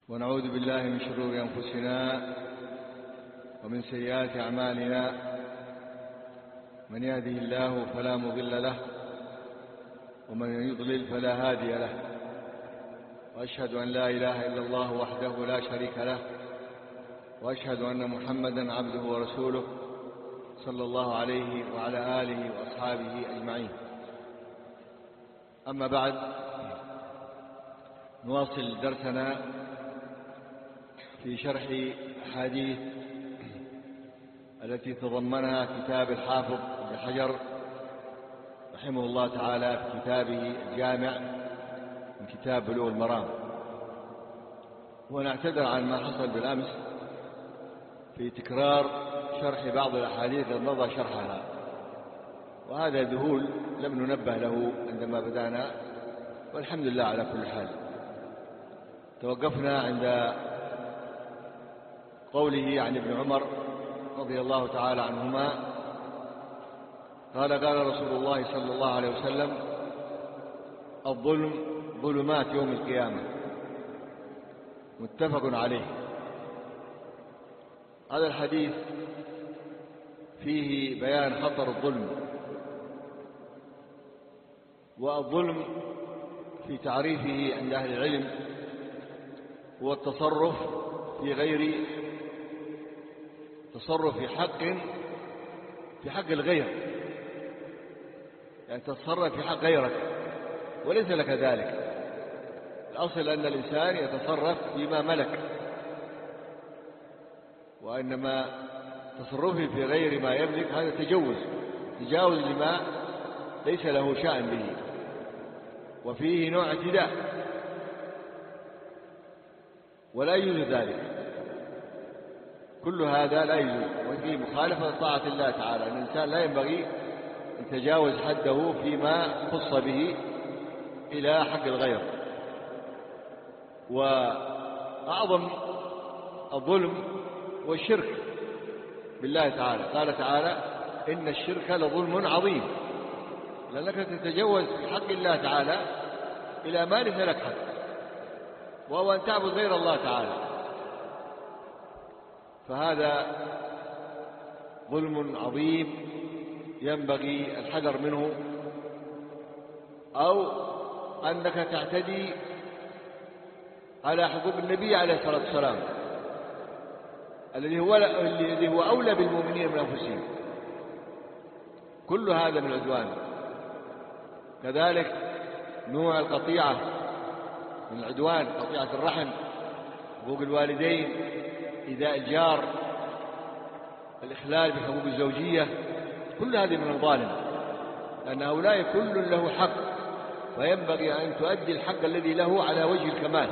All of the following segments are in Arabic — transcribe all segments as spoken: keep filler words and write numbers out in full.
ونعوذ بالله من شرور أنفسنا ومن سيئات أعمالنا. من يهده الله فلا مضل له ومن يضلل فلا هادي له، وأشهد أن لا إله إلا الله وحده لا شريك له، وأشهد أن محمدا عبده ورسوله صلى الله عليه وعلى آله وأصحابه أجمعين. أما بعد، نواصل درسنا في شرح أحاديث التي تضمنها كتاب الحافظ ابن حجر رحمه الله تعالى في كتابه الجامع من كتاب بلوغ المرام. ونعتذر عن ما حصل بالأمس في تكرار شرح بعض الأحاديث التي مضى شرحها، وهذا ذهول لم ننبه له عندما بدأنا، والحمد لله على كل حال. توقفنا عند قوله عن ابن عمر رضي الله تعالى عنهما قال: قال رسول الله صلى الله عليه وسلم: الظلم ظلمات يوم القيامة. متفق عليه. هذا الحديث فيه بيان خطر الظلم، والظلم في تعريفه عند أهل العلم هو التصرف في غير تصرف في حق في حق الغير، يعني تتصرف في حق غيرك وليس لك ذلك. الأصل أن الإنسان يتصرف فيما ملك، وإنما تصرفه في غير ما يملك هذا تجوز تجاوز لما ليس له شأن به، وفيه نوع اعتداء، ولا يجوز ذلك. كل هذا لا يجوز، وفيه مخالفة لطاعة الله تعالى. أن الإنسان لا ينبغي أن يتجاوز حده فيما خص به إلى حق الغير. وأعظم الظلم هو الشرك بالله تعالى. قال تعالى: إن الشرك لظلم عظيم، لأنك تتجوز في حق الله تعالى إلى ما ليس لك حق، وهو أن تعبد غير الله تعالى. فهذا ظلم عظيم ينبغي الحذر منه، أو أنك تعتدي على حقوق النبي عليه الصلاة والسلام الذي هو الذي هو أولى بالمؤمنين من أنفسهم. كل هذا من العدوان. كذلك نوع القطيعة من العدوان، قطيعة الرحم، حقوق الوالدين، إيذاء الجار، الإخلال بحقوق الزوجية، كل هذه من الظالم، لأن هؤلاء كل له حق، فينبغي أن تؤدي الحق الذي له على وجه الكمال،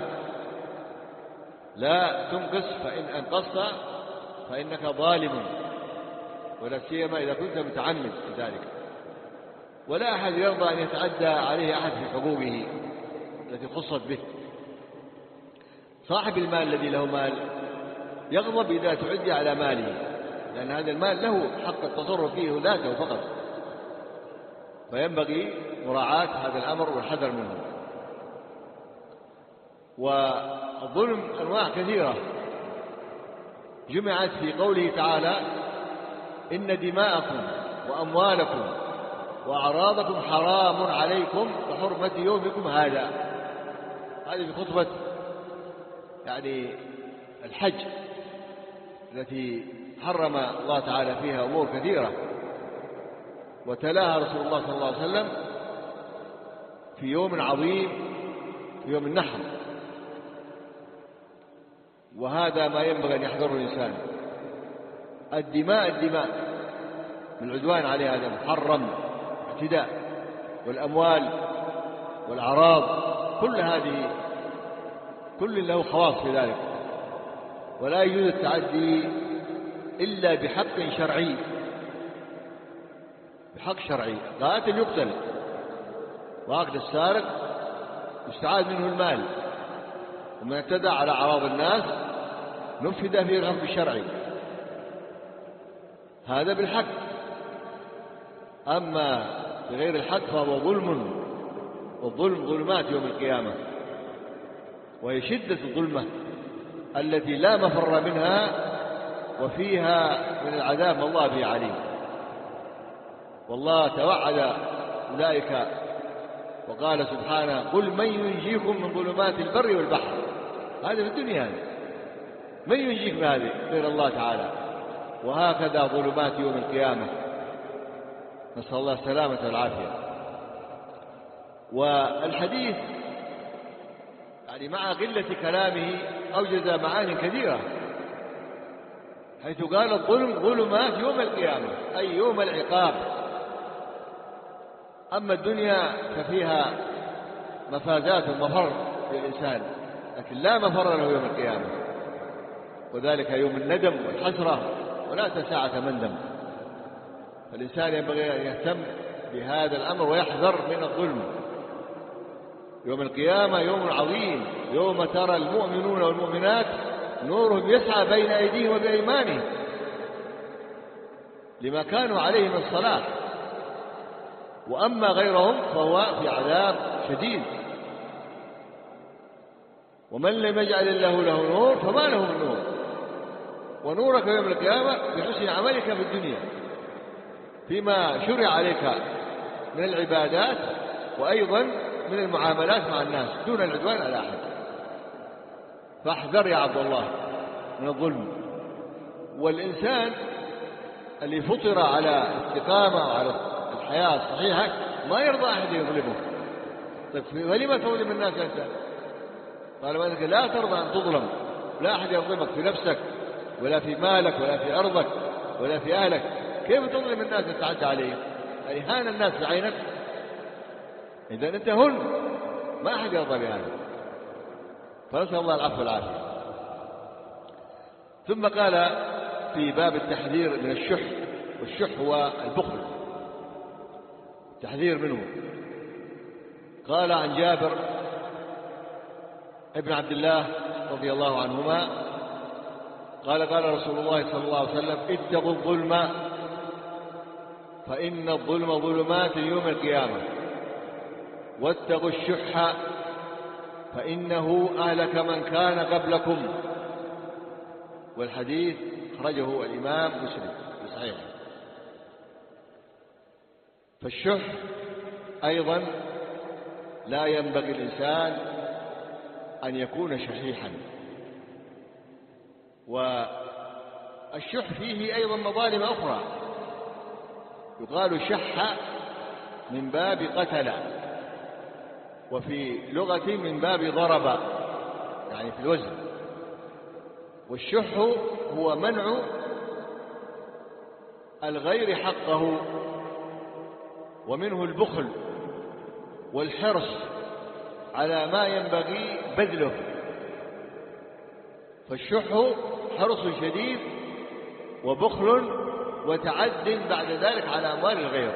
لا تنقص، فإن أنقصت فإنك ظالم، ولا سيما إذا كنت متعمد في ذلك. ولا أحد يرضى أن يتعدى عليه أحد في حقوقه التي خصت به. صاحب المال الذي له مال يغضب إذا تعدي على ماله، لأن هذا المال له حق التصرف فيه ذاته فقط، فينبغي مراعاة هذا الأمر والحذر منه. والظلم أنواع كثيرة جمعت في قوله تعالى: إن دماءكم وأموالكم وأعراضكم حرام عليكم كحرمة يومكم هذا. هذه في خطبة يعني الحج التي حرم الله تعالى فيها أمور كثيرة، وتلاها رسول الله صلى الله عليه وسلم في يوم عظيم، في يوم النحر. وهذا ما ينبغي أن يحذره الإنسان. الدماء الدماء من العدوان عليها هذا محرم، اعتداء، والأموال والأعراض، كل هذه كل له خواص في ذلك، ولا يجوز التعدي إلا بحق شرعي، بحق شرعي. قاتل يقتل، وهكذا السارق يستعاد منه المال، ومن اعتدى على أعراض الناس نفذ فيه الحكم الشرعي، هذا بالحق. أما بغير الحق فهو ظلم، والظلم ظلمات يوم القيامة، وهي شدة الظلمة التي لا مفر منها وفيها من العذاب ما الله به عليم. والله توعد أولئك وقال سبحانه قل من ينجيكم من ظلمات البر والبحر. هذا في الدنيا، من ينجيك من هذه غير الله تعالى. وهكذا ظلمات يوم القيامة، نسأل الله السلامة والعافية. والحديث يعني مع قلة كلامه أوجز معاني كثيرة، حيث قال الظلم ظلمات يوم القيامة أي يوم العقاب. أما الدنيا ففيها مفازات ومفر للإنسان، لكن لا مفر له يوم القيامة، وذلك يوم الندم والحسرة ولا ساعة مندم. فالإنسان ينبغي أن يهتم بهذا الأمر ويحذر من الظلم. يوم القيامة يوم عظيم، يوم ترى المؤمنون والمؤمنات نورهم يسعى بين أيديهم وبأيمانهم لما كانوا عليه من الصلاة، وأما غيرهم فهو في عذاب شديد. ومن لم يجعل الله له نور فما له من نور. ونورك يوم القيامة بحسن عملك في الدنيا فيما شرع عليك من العبادات، وأيضا من المعاملات مع الناس دون العدوان على أحد. فاحذر يا عبد الله من الظلم. والإنسان اللي فطر على استقامة وعلى الحياة الصحيحة ما يرضى أحد يظلمه. طيب فلما تظلم الناس أنت؟ قال ما أنك لا ترضى أن تظلم، لا أحد يظلمك في نفسك ولا في مالك ولا في أرضك ولا في أهلك. كيف تظلم الناس وتتعدى عليهم؟ يعني هان الناس في عينك. إذا أنت هن ما أحد يرضى بهذا. فنسأل الله العفو والعافية. ثم قال في باب التحذير من الشح، والشح هو البخل، التحذير منه. قال عن جابر ابن عبد الله رضي الله عنهما قال قال رسول الله صلى الله عليه وسلم اتقوا الظلم فإن الظلم ظلمات يوم القيامة، واتقوا الشح فإنه أهلك من كان قبلكم. والحديث أخرجه الإمام مسلم في صحيحه. فالشح أيضا لا ينبغي الإنسان أن يكون شحيحا. والشح فيه أيضا مظالم أخرى، يقال شح من باب قتل، وفي لغة من باب ضرب يعني في الوزن. والشح هو منع الغير حقه، ومنه البخل والحرص على ما ينبغي بذله. فالشح حرص شديد وبخل وتعد بعد ذلك على أموال الغير،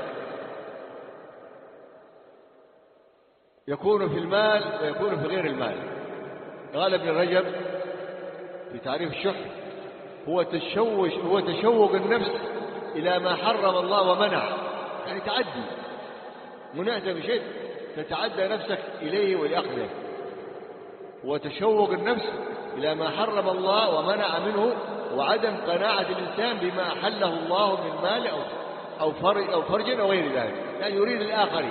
يكون في المال ويكون في غير المال. قال ابن رجب في تعريف الشح هو تشوش هو تشوق النفس إلى ما حرم الله ومنع، يعني تعدي، منعت بشيء تتعدى نفسك إليه ولأخذه. هو تشوق النفس إلى ما حرم الله ومنع منه، وعدم قناعة الإنسان بما أحله الله من مال أو فرج أو فرج أو غير ذلك، يعني يريد الآخرين.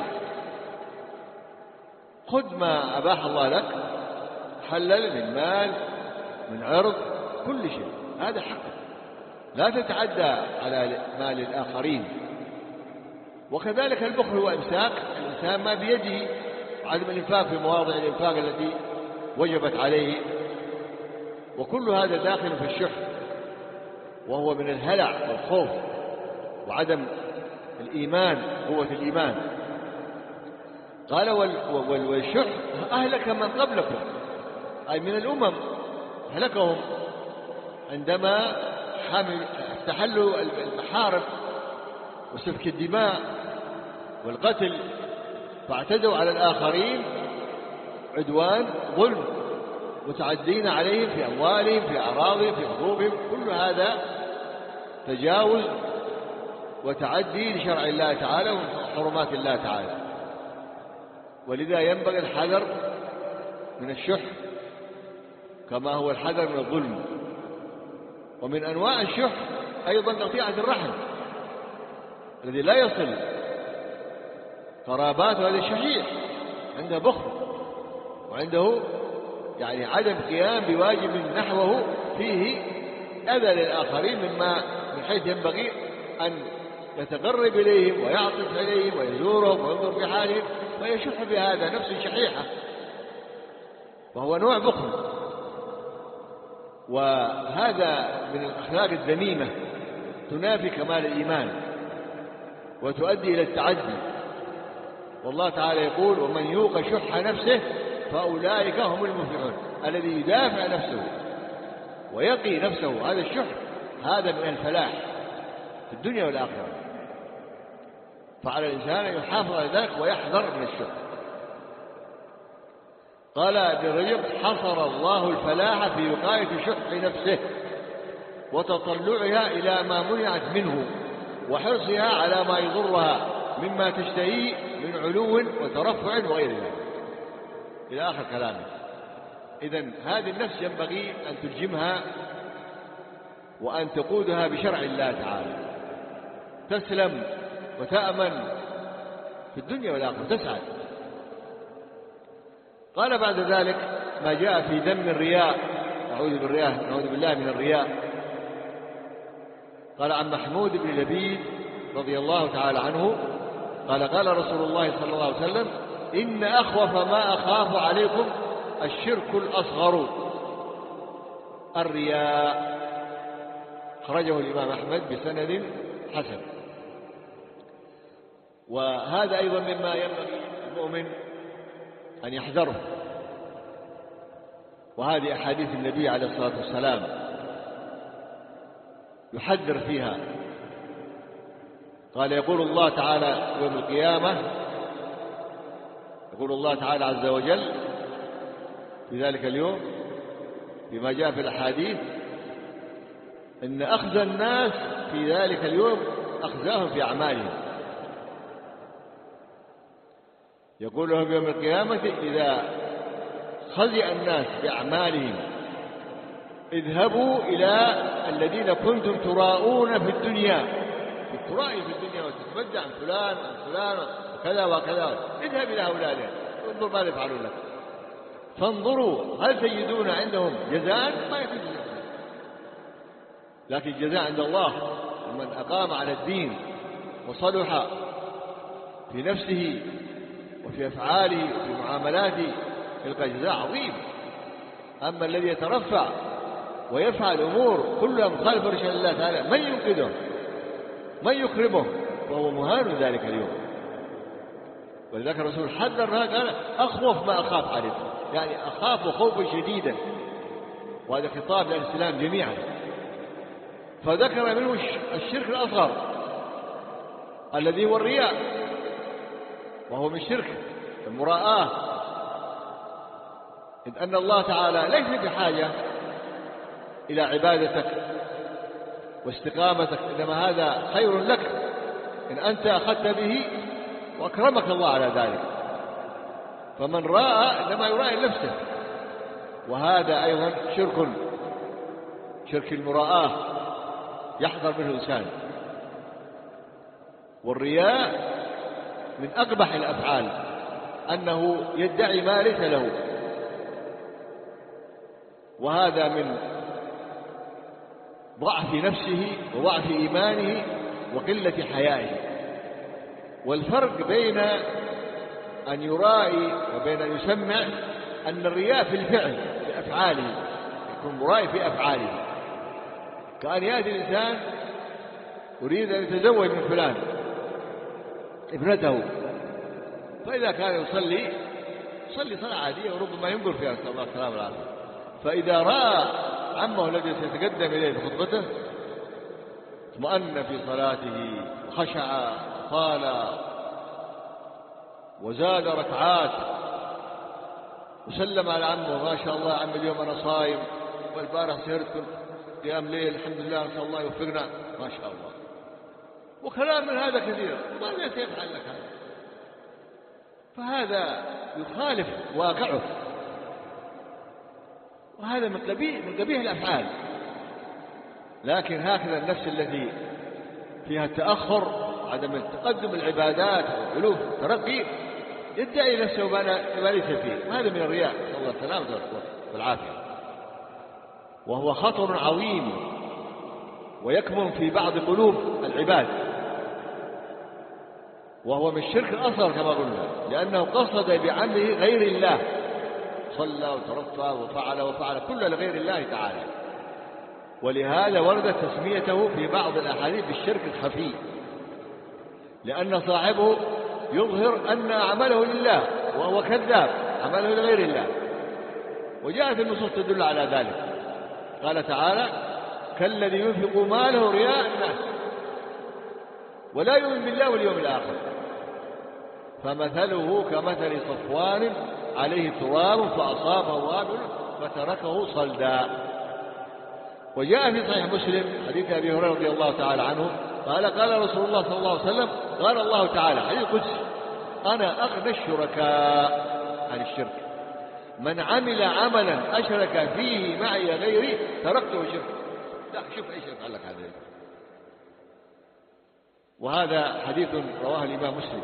خذ ما أباح الله لك، حلل من مال من عرض كل شيء، هذا حقك، لا تتعدى على مال الآخرين. وكذلك البخل هو إمساك الإنسان ما بيده، عدم الإنفاق في مواضع الإنفاق التي وجبت عليه، وكل هذا داخل في الشح، وهو من الهلع والخوف وعدم الإيمان، قوة الإيمان. قال والشح أهلك من قبلكم، أي من الأمم هلكهم عندما استحلوا المحارم وسفك الدماء والقتل، فاعتدوا على الآخرين عدوان ظلم، متعدين عليهم في أموالهم في أعراضهم في حقوقهم. كل هذا تجاوز وتعدي لشرع الله تعالى وحرمات الله تعالى. ولذا ينبغي الحذر من الشح كما هو الحذر من الظلم. ومن أنواع الشح أيضا قطيعة الرحم الذي لا يصل قراباته، هذا الشحيح عنده بخل وعنده يعني عدم قيام بواجب نحوه فيه أذى للآخرين، مما من حيث ينبغي أن يتقرب إليهم ويعطف إليهم ويزورهم وينظر في حالهم، فيشح بهذا نفس شحيحة، وهو نوع بخل. وهذا من الأخلاق الذميمة تنافي كمال الإيمان وتؤدي إلى التعدي. والله تعالى يقول: ومن يوق شح نفسه فأولئك هم المفلحون. الذي يدافع نفسه ويقي نفسه هذا الشح، هذا من الفلاح في الدنيا والآخرة. فعلى الإنسان أن يحافظ على ذلك ويحذر من الشح. قال ابن رجب: حصر الله الفلاح في وقاية شح نفسه وتطلعها إلى ما منعت منه وحرصها على ما يضرها مما تشتهيه من علو وترفع وغير ذلك، إلى آخر كلامه. إذن هذه النفس ينبغي أن تلجمها وأن تقودها بشرع الله تعالى، تسلم وتأمن في الدنيا والآخرة، تسعد. قال بعد ذلك: ما جاء في ذم الرياء، نعوذ بالرياء نعوذ بالله من الرياء. قال عن محمود بن لبيد رضي الله تعالى عنه قال: قال رسول الله صلى الله عليه وسلم: إن أخوف ما أخاف عليكم الشرك الأصغر الرياء. خرجه الإمام أحمد بسند حسن. وهذا أيضا مما ينبغي المؤمن أن يحذره، وهذه أحاديث النبي عليه الصلاة والسلام يحذر فيها. قال: يقول الله تعالى يوم القيامة، يقول الله تعالى عز وجل في ذلك اليوم بما جاء في الأحاديث: إن أخزى الناس في ذلك اليوم أخزاهم في أعمالهم. يقول لهم يوم القيامة إذا خزئ الناس بأعمالهم: اذهبوا إلى الذين كنتم تراءون في الدنيا، ترائي في الدنيا وتتمدع عن فلان عن فلان وكذا وكذا، اذهب إلى هؤلاء انظر ماذا يفعلون لك، فانظروا هل تجدون عندهم جزاء؟ ما يكون جزاء، لكن الجزاء عند الله. ومن أقام على الدين وصلح في نفسه وفي أفعاله وفي معاملاته يلقى جزاء عظيم. أما الذي يترفع ويفعل أمور كلها مخالفة لشرع الله تعالى، من ينقذه؟ من يكرمه؟ وهو مهان ذلك اليوم. ولذلك الرسول حذر قال: أخوف ما أخاف عليكم، يعني أخاف خوفا شديدا، وهذا خطاب للإسلام جميعا. فذكر منه الشرك الأصغر الذي هو الرياء، وهو من الشرك المراءة، إذ أن الله تعالى ليس بحاجة إلى عبادتك واستقامتك، إنما هذا خير لك إن أنت أخذت به وأكرمك الله على ذلك. فمن راء إنما يرائي نفسه، وهذا أيضا شرك، شرك المراءة يحذر منه الإنسان. والرياء من أقبح الأفعال، أنه يدعي ما ليس له، وهذا من ضعف نفسه وضعف إيمانه وقلة حيائه. والفرق بين أن يرائي وبين أن يسمع أن الرياء في الفعل في أفعاله، يكون مرائي في أفعاله، كأن يأتي الإنسان يريد أن يتزوج من فلان ابنته، فإذا كان يصلي يصلي صلاة عادية وربما ينظر فيها، نسأل الله السلامة والعافية، فإذا رأى عمه الذي سيتقدم إليه بخطبته اطمأن في صلاته وخشع وقال وزاد ركعات وسلم على عمه: ما شاء الله عم اليوم أنا صايم، والبارح سهرت قيام ليل، الحمد لله، نسأل الله يوفقنا، ما شاء الله، وكلام من هذا كثير، ماذا سيفعل لك هذا؟ فهذا يخالف واقعه، وهذا من قبيح من قبيح الأفعال. لكن هكذا النفس التي فيها التأخر، عدم التقدم العبادات والألوف والترقي، يدعي نفسه ما ليس فيه، وهذا من الرياء، نسأل الله السلامة والعافية. وهو خطر عظيم ويكمن في بعض قلوب العباد، وهو من الشرك الأصغر كما قلنا، لأنه قصد بعمله غير الله، صلى وترفع وفعل وفعل كل لغير الله تعالى. ولهذا وردت تسميته في بعض الأحاديث بالشرك الخفي، لأن صاحبه يظهر أن عمله لله وهو كذاب، عمله لغير الله. وجاءت النصوص تدل على ذلك. قال تعالى: كالذي ينفق ماله رياء الناس ولا يؤمن بالله واليوم الآخر فمثله كمثل صفوان عليه تراب فأصابه وابل فتركه صلدا. وجاء في صحيح مسلم حديث أبي هريرة رضي الله تعالى عنه قال: قال رسول الله صلى الله عليه وسلم: قال الله تعالى حديث قدسي: أنا أغنى الشركاء عن الشرك، من عمل عملا أشرك فيه معي غيري تركته شركا. لا شوف ايش يتعلق هذا. وهذا حديث رواه الإمام مسلم.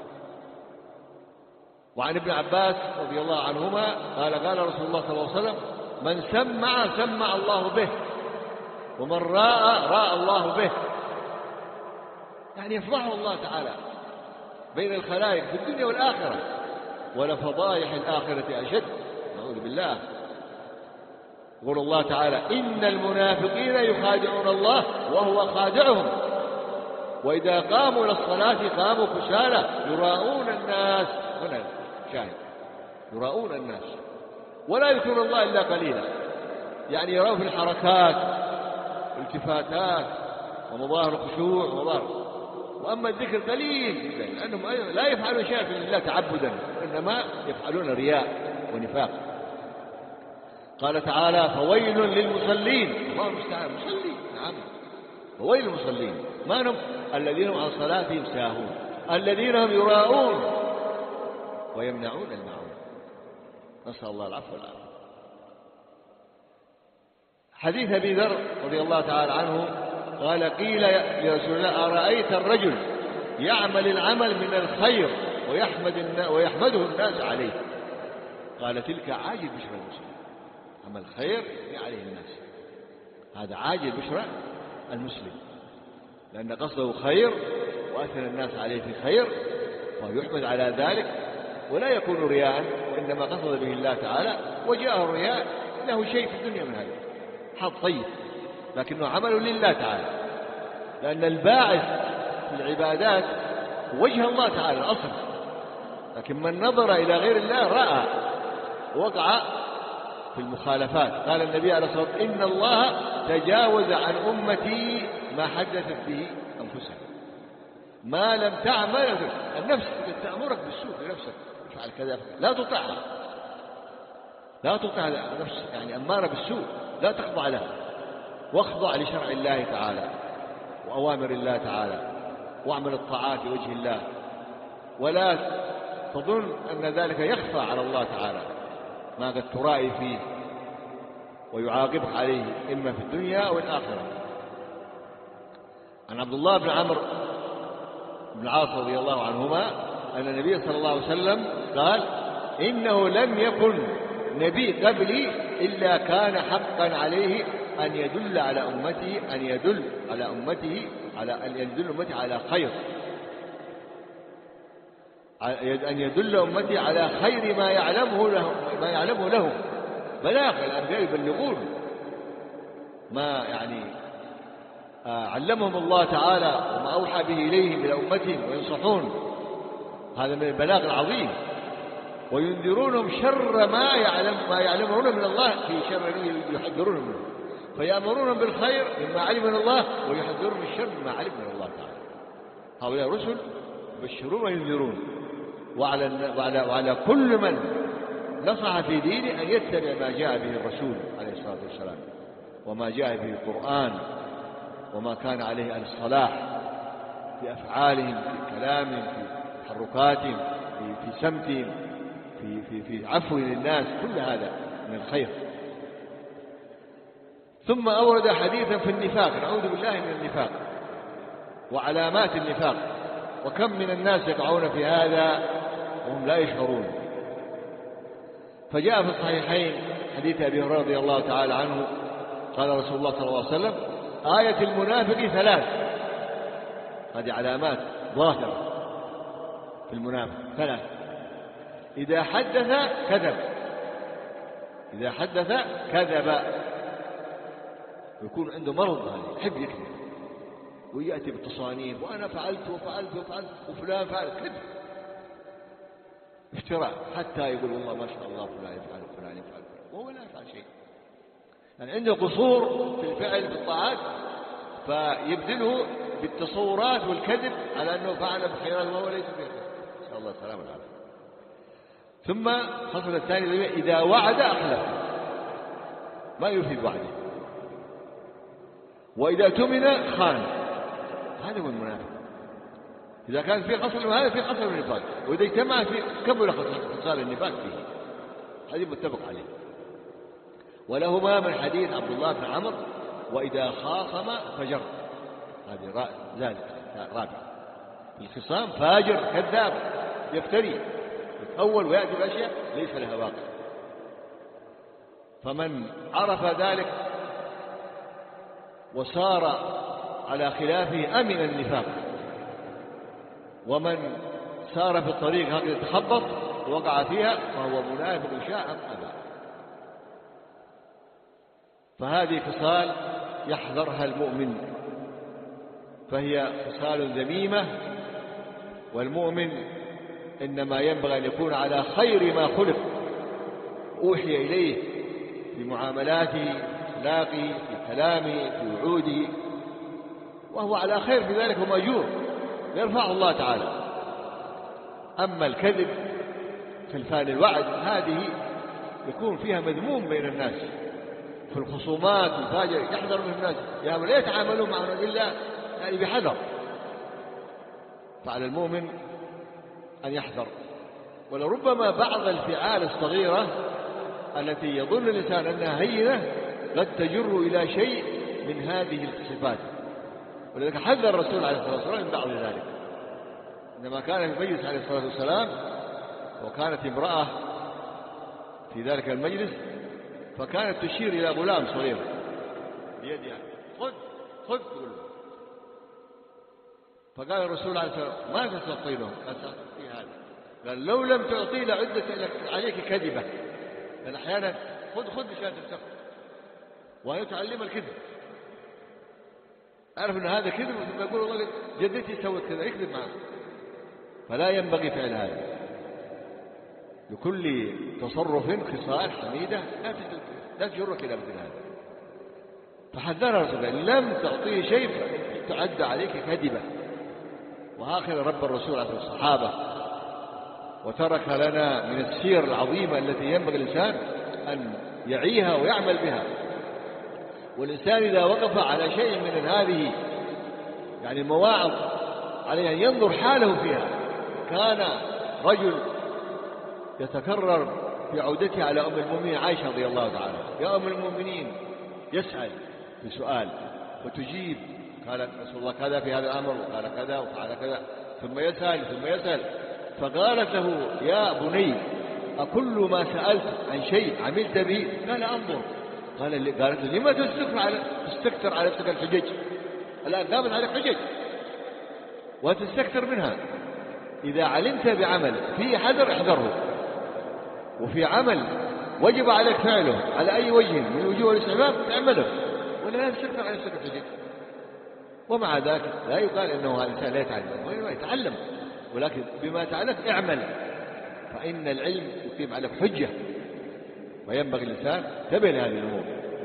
وعن ابن عباس رضي الله عنهما قال: قال رسول الله صلى الله عليه وسلم: من سمع سمع الله به، ومن راى راى الله به. يعني يفضحه الله تعالى بين الخلائق في الدنيا والآخرة، ولفضائح الآخرة أشد، نعوذ بالله. يقول الله تعالى: إن المنافقين يخادعون الله وهو خادعهم، وإذا قاموا إلى الصلاة قاموا كسالى يراءون الناس. هنا شاهد: يراءون الناس ولا يذكرون الله إلا قليلا. يعني يرون في الحركات والالتفاتات ومظاهر الخشوع ومظاهر، وأما الذكر قليل جدا، لأنهم لا يفعلون شيئا لله تعبدا، إنما يفعلون رياء ونفاق. قال تعالى: فويل للمصلين. الله المستعان، مصلي نعم، فويل للمصلين. ما هم؟ الذين هم عن صلاتهم ساهون، الذين هم يراءون ويمنعون الماعون. نسأل الله العفو والعافية. حديث أبي ذر رضي الله تعالى عنه قال: قيل لرسول الله: أرأيت الرجل يعمل العمل من الخير ويحمد ويحمده الناس عليه؟ قال: تلك عاجل بشرى المسلم. عمل خير عليه الناس، هذا عاجل بشرى المسلم، لأن قصده خير وأثنى الناس عليه في خير، وهو يحمد على ذلك ولا يكون رياء، وإنما قصد به الله تعالى، وجاءه الرياء له شيء في الدنيا من هذا حظ طيب، لكنه عمل لله تعالى، لأن الباعث في العبادات وجه الله تعالى الأصل. لكن من نظر إلى غير الله رأى وقع في المخالفات. قال النبي عليه الصلاة والسلام: إن الله تجاوز عن أمتي ما حدثت به أنفسها ما لم تعمل. النفس تأمرك بالسوء في نفسك، افعل كذا، لا تطعها، لا تطع نفس يعني أمارة بالسوء، لا تخضع لها، واخضع لشرع الله تعالى وأوامر الله تعالى، واعمل الطاعات لوجه الله، ولا تظن أن ذلك يخفى على الله تعالى ما قد ترائي فيه ويعاقبك عليه إما في الدنيا أو الآخرة. عن عبد الله بن عمرو بن العاص رضي الله عنهما أن النبي صلى الله عليه وسلم قال: إنه لم يكن نبي قبلي إلا كان حقا عليه أن يدل على أمته أن يدل على أمته على أن يدل أمته على خير، أن يدل أمتي على خير ما يعلمه لهم ما يعلمه لهم بلاغ. الأنبياء يبلغون ما يعني علمهم الله تعالى وما أوحى به إليهم إلى أمتهم، وينصحون، هذا من البلاغ العظيم. وينذرونهم شر ما يعلم ما يعلمون من الله، في شر يحذرونهم منه، فيأمرونهم بالخير مما علم من الله، ويحذرون الشر مما علم من الله تعالى. هؤلاء رسل يبشرون وينذرون، وعلى, وعلى, وعلى كل من نصح في دينه أن يتبع ما جاء به الرسول عليه الصلاة والسلام، وما جاء به القرآن، وما كان عليه أهل الصلاح في أفعالهم، في كلامهم، في تحركاتهم، في, في سمتهم، في, في, في عفو للناس، كل هذا من الخير. ثم أورد حديثا في النفاق، نعوذ بالله من النفاق وعلامات النفاق، وكم من الناس يقعون في هذا وهم لا يشعرون. فجاء في الصحيحين حديث أبي هريرة رضي الله تعالى عنه قال رسول الله صلى الله عليه وسلم: آية المنافق ثلاث. هذه علامات ظاهرة في المنافق ثلاث: إذا حدث كذب، إذا حدث كذب، يكون عنده مرض، هذا يحب يكذب ويأتي بالتصانيف، وأنا فعلت وفعلت وفعلت وفلان فعل، كذب افتراء، حتى يقول والله ما شاء الله فلان يفعل وفلان يفعل وهو لا يفعل شيء، يعني عنده قصور في الفعل في الطاعات، فيبدله بالتصورات والكذب على أنه فعل بخيرات وهو ليس فيه خير. نسأل الله السلامة والعافية. ثم الخصلة الثانية: إذا وعد أخلف، ما يفيد وعده، وإذا اؤتمن خان. هذا هو المنافق. إذا كان في خصل من هذا في خصل من النفاق، وإذا اجتمع في كمل خصال النفاق فيه. هذه متفق عليه. ولهما من حديث عبد الله بن عمرو: وإذا خاصم فجر. هذه زاد رابع الخصام: فاجر كذاب يفتري يتأول ويأتي بأشياء ليس لها واقع. فمن عرف ذلك وصار على خلافه أمن النفاق، ومن سار في الطريق هكذا يتخبط ووقع فيها فهو منافق شاء أم أبى. فهذه خصال يحذرها المؤمن، فهي خصال ذميمة، والمؤمن إنما ينبغي أن يكون على خير ما خلق، أوحي إليه في معاملاته، في أخلاقه، في كلامه، في وعوده، وهو على خير في ذلك ومأجور يرفعه الله تعالى. أما الكذب خلفان الوعد هذه يكون فيها مذموم بين الناس، في الخصومات والفاجر يحذر من الناس، يا من لا يتعاملون معنا إلا يعني بحذر. فعلى المؤمن أن يحذر. ولربما بعض الفعال الصغيرة التي يظن الإنسان أنها هينة قد تجر إلى شيء من هذه الصفات، ولذلك حذر الرسول عليه الصلاة والسلام من بعض ذلك. عندما كان في المجلس عليه الصلاة والسلام وكانت امرأة في ذلك المجلس، فكانت تشير إلى غلام صغير بيدها: خذ خذ تقول. فقال الرسول عليه الصلاة والسلام: ما تستطيعه في هذا. قال: لو لم تعطي لعدت عليك كذبة. لأن أحيانا خذ خذ مشان تستخدم، وهي تعلم الكذب. أعرف أن هذا كذب، ثم يقول والله جدتي سوت كذا، يكذب معه. فلا ينبغي فعل هذا. لكل تصرف خصال حميدة لا تجرك إلى مثل هذا. فحذرها الرسول: لم تعطيه شيء تعد عليك كذبة. وهكذا رب الرسول عليه الصحابة، وترك لنا من السير العظيمة التي ينبغي الإنسان أن يعيها ويعمل بها. والإنسان إذا وقف على شيء من هذه يعني المواعظ عليه أن ينظر حاله فيها. كان رجل يتكرر في عودته على أم المؤمنين عائشة رضي الله تعالى: يا أم المؤمنين، يسأل بسؤال وتجيب، قال رسول الله كذا في هذا الأمر، وقال كذا وقال كذا، ثم يسأل ثم يسأل. فقالت له: يا بني، أكل ما سألت عن شيء عملت به؟ قال: أنظر. قال قالت له: لما تستكثر على تستكثر على نفسك الحجج؟ الآن قامت عليك حجج وتستكثر منها. إذا علمت بعمل فيه حذر احذره، وفي عمل وجب عليك فعله على أي وجه من وجوه الاستحباب تعمله، ولا تستكثر على نفسك الحجج. ومع ذلك لا يقال إنه هذا الإنسان لا يتعلم، وإنما يتعلم، ولكن بما تعلم اعمل، فإن العلم يقيم عليك حجة، وينبغي الإنسان تبين هذه الأمور.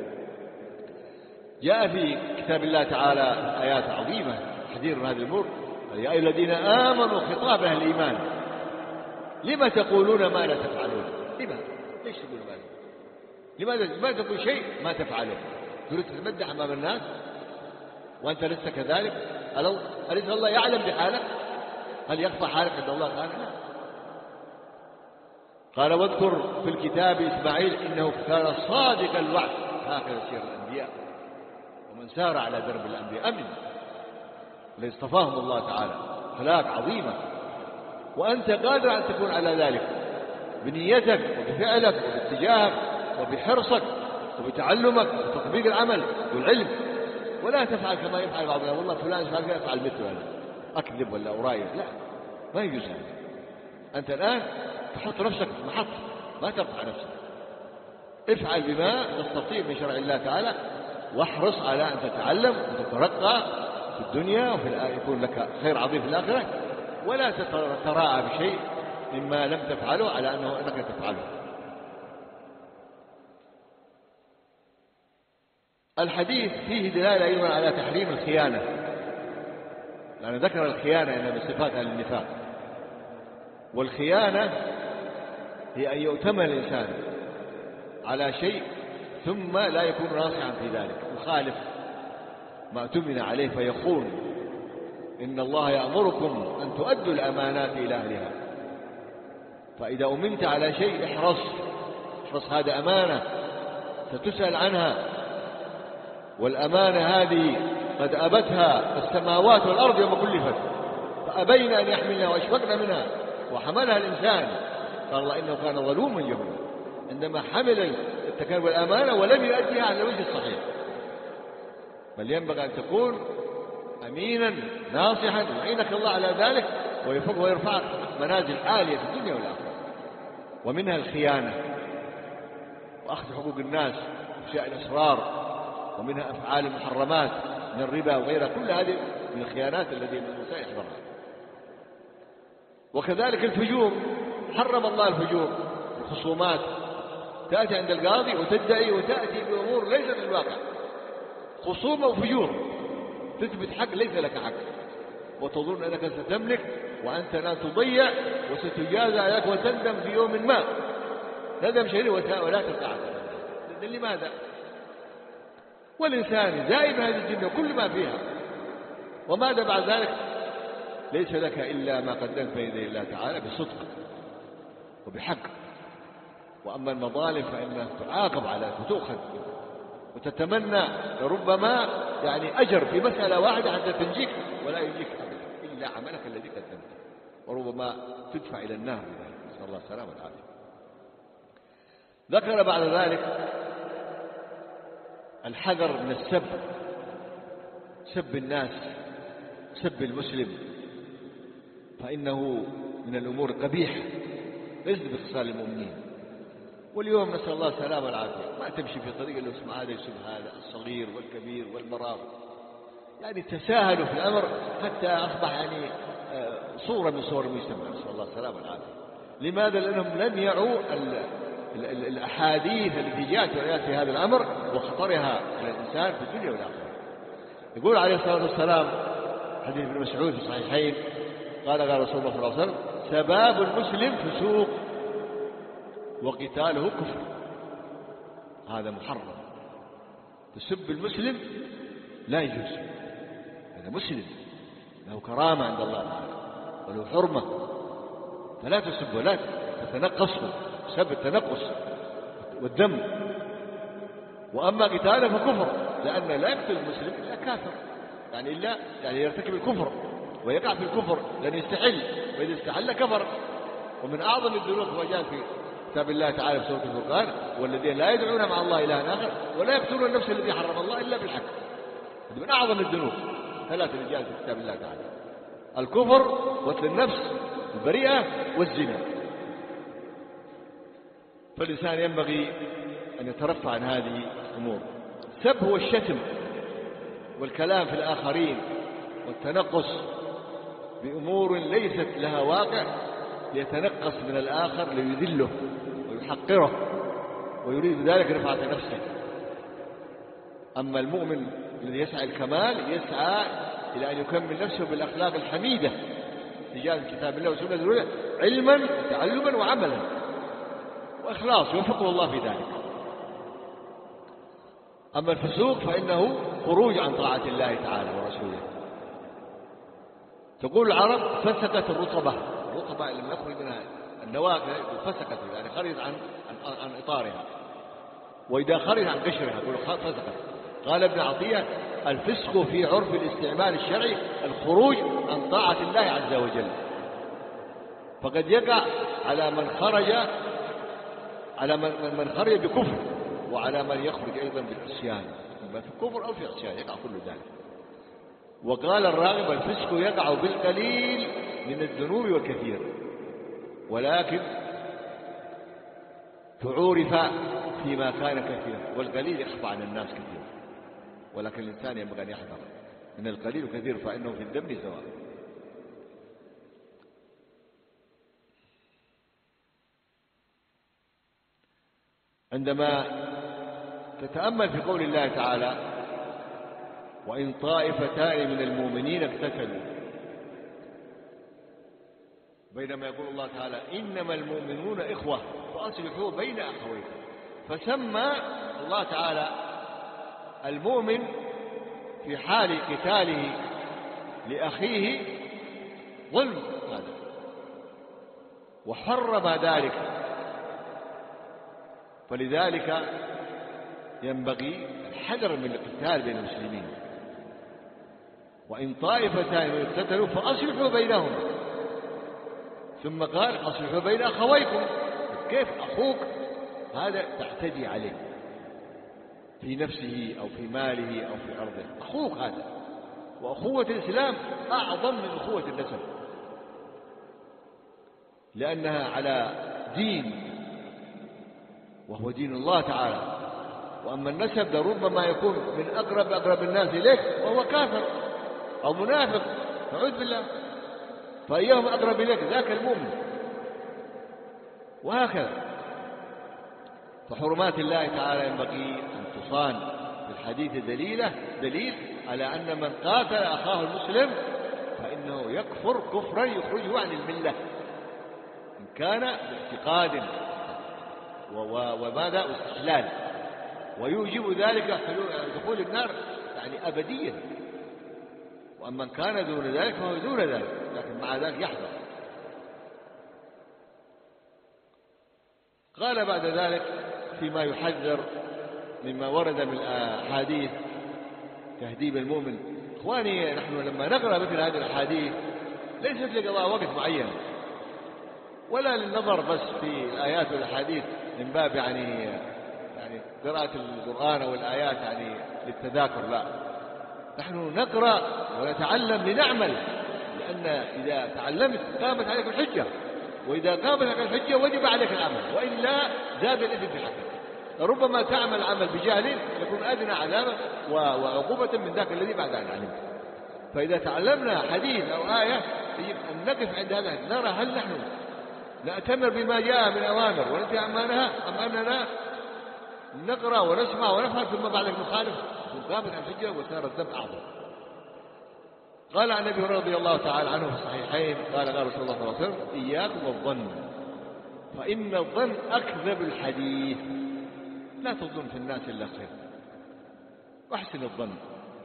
جاء في كتاب الله تعالى آيات عظيمة كثير من هذه الأمور: يا أيها الذين آمنوا، خطاب أهل الإيمان: لما تقولون ما لا تفعلون؟ لما؟ ليش تقولون ما لا؟ لماذا ما تقول شيء ما تفعله؟ تريد تتمدح أمام الناس وأنت لست كذلك؟ أليس الله يعلم بحالك؟ هل يخفى حالك عند الله تعالى؟ قال: واذكر في الكتاب إسماعيل إنه كان صادق الوعد. هكذا سير الأنبياء ومن سار على درب الأمر أمن، الذي اصطفاهم الله تعالى أخلاق عظيمة، وأنت قادر أن تكون على ذلك بنيتك وبفعلك وباتجاهك وبحرصك وبتعلمك وتطبيق العمل والعلم، ولا تفعل كما يفعل بعضنا، والله فلان فعل كذا افعل مثله أنا، أكذب ولا أرايد، لا، ما يجوز هذا. أنت الآن تحط نفسك في محط، ما ترفع نفسك، افعل بما تستطيع من شرع الله تعالى، واحرص على أن تتعلم وتترقى في الدنيا، وفي يكون لك خير عظيم في الآخرة، ولا تتراءى بشيء مما لم تفعله على أنه أنك تفعله. الحديث فيه دلالة أيضا على تحريم الخيانة، لأنه ذكر الخيانة أنها من صفات أهل النفاق، والخيانة هي أن يؤتمن الإنسان على شيء ثم لا يكون ناصحا في ذلك، يخالف ما اؤتمن عليه فيخون. إن الله يأمركم أن تؤدوا الأمانات إلى أهلها، فإذا أمنت على شيء احرص احرص، هذا أمانة ستسأل عنها، والأمانة هذه قد أبتها السماوات والأرض يوم كلفت فأبين أن يحملنها وأشفقن منها وحملها الإنسان، قال الله إنه كان ظلوما جهولا، عندما حمل التكلف والأمانة ولم يؤديها على الوجه الصحيح. بل ينبغي أن تكون أمينا ناصحا يعينك الله على ذلك ويفوق ويرفعك منازل عالية في الدنيا والآخرة. ومنها الخيانة وأخذ حقوق الناس وإفشاء الأسرار، ومنها أفعال المحرمات من الربا وغيرها، كل هذه من الخيانات التي الإنسان يحذرها. وكذلك الفجور، حرم الله الفجور، الخصومات، تأتي عند القاضي وتدعي وتأتي بأمور ليست في الواقع، خصومة وفجور، تثبت حق ليس لك حق، وتظن أنك ستملك وأنت لا تضيع وستجازى عليك وتندم في يوم ما، ندم شديد ولا تقع. لماذا؟ والإنسان زائد هذه الدنيا كل ما فيها، وماذا بعد ذلك؟ ليس لك إلا ما قدمت بين يدي الله تعالى بصدق وبحق. وأما المظالم فإنها تعاقب على وتؤخذ وتتمنى ربما يعني أجر في مسألة واحدة حتى تنجيك، ولا ينجيك أبدا إلا عملك الذي قدمته، وربما تدفع إلى النار بذلك، نسأل الله السلامة والعافية. ذكر بعد ذلك الحذر من السب، سب الناس، سب المسلم، فإنه من الأمور القبيحة ليس بخصال المؤمنين. واليوم نسأل الله السلامة والعافية، ما تمشي في طريق اللي اسمه هذا يسب هذا، الصغير والكبير والمرار، يعني تساهلوا في الأمر حتى أصبح يعني صورة من صور المجتمع، نسأل الله السلامة والعافية. لماذا؟ لأنهم لم يعوا الأحاديث التي جاءت في هذا الأمر وخطرها على الإنسان في الدنيا والآخرة. يقول عليه الصلاة والسلام حديث ابن مسعود في الصحيحين، قال قال رسول الله صلى الله عليه وسلم: سباب المسلم فسوق وقتاله كفر. هذا محرم، تسب المسلم لا يجوز، هذا مسلم له كرامة عند الله تعالى وله حرمة، فلا تسب ولا تتنقصه، سب التنقص والدم. وأما قتاله فكفر، لأن لا يقتل المسلم إلا كافر، يعني إلا يعني يرتكب الكفر ويقع في الكفر لأن يستحل، وإذا استحل كفر. ومن أعظم الذنوب ما جاء في كتاب الله تعالى في سورة الفرقان: والذين لا يدعون مع الله إلها آخر ولا يقتلون النفس التي حرم الله إلا بالحق. هذه من أعظم الذنوب ثلاثة رجال في كتاب الله تعالى: الكفر، قتل النفس البريئة، والزنا. فالإنسان ينبغي أن يترفع عن هذه الأمور. السب هو الشتم والكلام في الآخرين والتنقص بأمور ليست لها واقع، ليتنقص من الآخر ليذله ويحقره ويريد ذلك رفعة نفسه. أما المؤمن الذي يسعى الكمال يسعى إلى أن يكمل نفسه بالأخلاق الحميدة تجاه كتاب الله وسنة رسوله، علما وتعلما وعملا وإخلاص، يوفقه الله في ذلك. أما الفسوق فإنه خروج عن طاعة الله تعالى ورسوله. تقول العرب: فسقت الرطبة، الرطبة لم يخرج منها النواة فسقت، يعني خرج عن عن, عن إطارها، وإذا خرج عن قشرها يقول فسقت. قال ابن عطية: الفسق في عرف الاستعمال الشرعي الخروج عن طاعة الله عز وجل، فقد يقع على من خرج على من خرج بكفر، وعلى من يخرج أيضا بالعصيان، إما في كفر أو في عصيان يقع كل ذلك. وقال الراغب: الفسق يقع بالقليل من الذنوب والكثير، ولكن تعورف فيما كان كثير، والقليل يخفى عن الناس كثير، ولكن الإنسان ينبغي أن يحذر من القليل وكثير، فإنه في الذنب سواء. عندما تتأمل في قول الله تعالى: وإن طائفتان من المؤمنين اقتتلوا، بينما يقول الله تعالى: إنما المؤمنون إخوة فأصلحوا بين أخويكم، فسمى الله تعالى المؤمن في حال قتاله لأخيه ظلم هذا، وحرم ذلك. فلذلك ينبغي الحذر من القتال بين المسلمين. وإن طائفتان اقتتلوا فأصلحوا بينهم، ثم قال: أصلحوا بين أخويكم. كيف أخوك هذا تعتدي عليه في نفسه أو في ماله أو في أرضه؟ أخوك هذا، وأخوة الإسلام أعظم من أخوة النسب، لأنها على دين وهو دين الله تعالى. وأما النسب لربما يكون من أقرب أقرب الناس إليك وهو كافر أو منافق، نعوذ بالله، فأيهم أقرب إليك؟ ذاك المؤمن. وهكذا فحرمات الله تعالى ينبغي أن تصان. في الحديث دليله دليل على أن من قاتل أخاه المسلم فإنه يكفر كفرا يخرجه عن الملة، إن كان باعتقاد وماذا واستحلال، ويوجب ذلك دخول النار يعني أبديا. وأما كان دون ذلك فهو دون ذلك، لكن مع ذلك يحذر. قال بعد ذلك فيما يحذر مما ورد من الأحاديث تهذيب المؤمن. إخواني، نحن لما نقرأ مثل هذه الأحاديث ليست لقضاء وقت معين ولا للنظر بس في الآيات والأحاديث من باب يعني يعني قراءة القرآن والآيات يعني للتذاكر، لا، نحن نقرأ ونتعلم لنعمل، لأن إذا تعلمت قامت عليك الحجة، وإذا قامت عليك الحجة وجب عليك العمل، وإلا زاد الإثم في حقك. ربما تعمل عمل بجهل يكون أدنى عذابا وعقوبة من ذاك الذي بعد أن علمت. فإذا تعلمنا حديث أو آية يجب أن نقف عند هذا، نرى هل نحن نأتمر بما جاء من أوامر وننتهي عما نهى، أم أننا نقرأ ونسمع ونفهم ثم بعد نخالف قامت على الحجة وصار الذنب أعظم. قال عن أبي هريرة رضي الله تعالى عنه في الصحيحين قال قال رسول الله صلى الله عليه وسلم: إياكم والظن فإن الظن أكذب الحديث. لا تظن في الناس إلا خير، واحسن الظن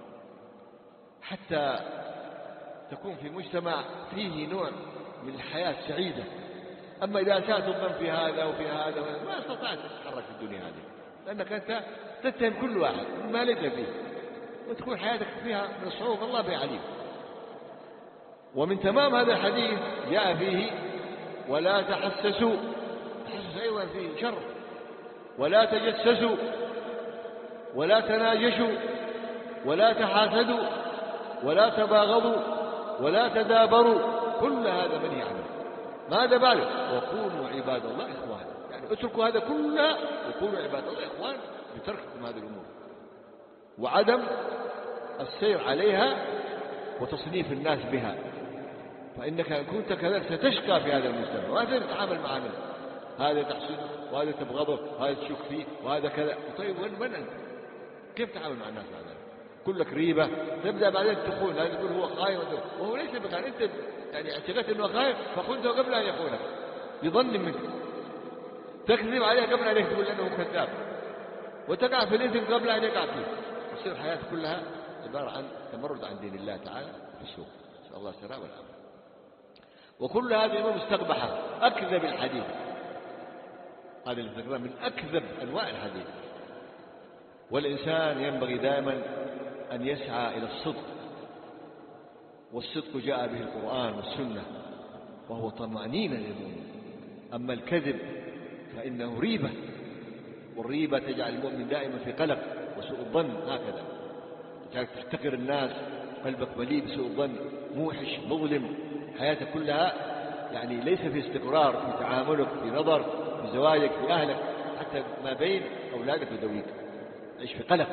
حتى تكون في مجتمع فيه نوع من الحياة سعيدة. أما إذا أسأت الظن في هذا وفي هذا ما استطعت تتحرك في الدنيا هذه، لأنك أنت تتهم كل واحد ما لك فيه، وتكون حياتك فيها من الصعوبة الله بها عليم. ومن تمام هذا الحديث جاء فيه: ولا تحسسوا، تحسس أيضا فيه شر، ولا تجسسوا، ولا تناجشوا، ولا تحاسدوا، ولا تباغضوا، ولا تدابروا، كل هذا منهي عنه. ماذا بعد؟ وكونوا عباد الله إخوان، يعني اتركوا هذا كله وكونوا عباد الله إخوان بترككم هذه الأمور وعدم السير عليها وتصنيف الناس بها، فإنك إن كنت كذلك ستشقى في هذا المجتمع. وهذا تتعامل مع من؟ هذا تحسده، وهذا تبغضه، وهذا تشك فيه، وهذا كذا. طيب وين من أنت؟ كيف تتعامل مع الناس هذا؟ كلك ريبة، تبدأ بعدين تخون، هذا يقول هو خاين وهو ليس بخاين، أنت يعني اعتقدت أنه خاين فخنته قبل أن يخونك يظن منك، تكذب عليه قبل أن يكتب لأنه كذاب، وتقع في الإثم قبل أن يقع فيه. تصير الحياة كلها عبارة عن تمرد عن دين الله تعالى في السوق، نسأل الله السلامة والعافية. وكل هذه الأمور مستقبحة، أكذب الحديث، هذا اللي ذكرناه من أكذب أنواع الحديث. والإنسان ينبغي دائما أن يسعى إلى الصدق، والصدق جاء به القرآن والسنة وهو طمأنينة للمؤمن. أما الكذب فإنه ريبة، والريبة تجعل المؤمن دائما في قلق وسوء الظن، هكذا تجعلك تحتقر الناس، قلبك مليء بسوء الظن، موحش مظلم، حياتك كلها يعني ليس في استقرار في تعاملك، في نظر، في زواجك، في أهلك، حتى ما بين أولادك وذويك، تعيش في قلق.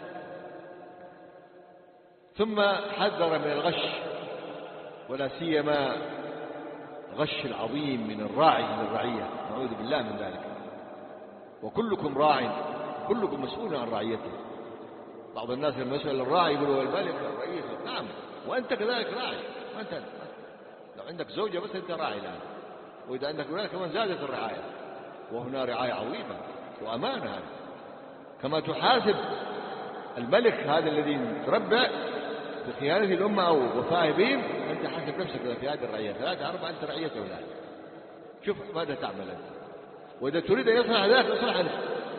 ثم حذر من الغش، ولا سيما الغش العظيم من الراعي للرعية، نعوذ بالله من ذلك. وكلكم راع كلكم مسؤول عن رعيته. بعض الناس لما يسأل الراعي يقول هو الملك الرئيس، نعم، وأنت كذلك راعي، وأنت لو عندك زوجة بس أنت راعي الآن، وإذا عندك أولاد كمان زادت الرعاية، وهنا رعاية عظيمة وأمانة. كما تحاسب الملك هذا الذي تربى في خيانة الأمة أو وفاء بهم، أنت حاسب نفسك في هذه الرعية، ثلاثة أربعة أنت رعية أولاد، شوف ماذا تعمل أنت، وإذا تريد أن يصلح ذلك اصلح أنت.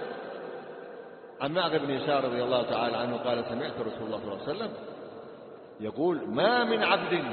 عن معقل بن يسار رضي الله تعالى عنه قال: سمعت رسول الله صلى الله عليه وسلم يقول: ما من عبد،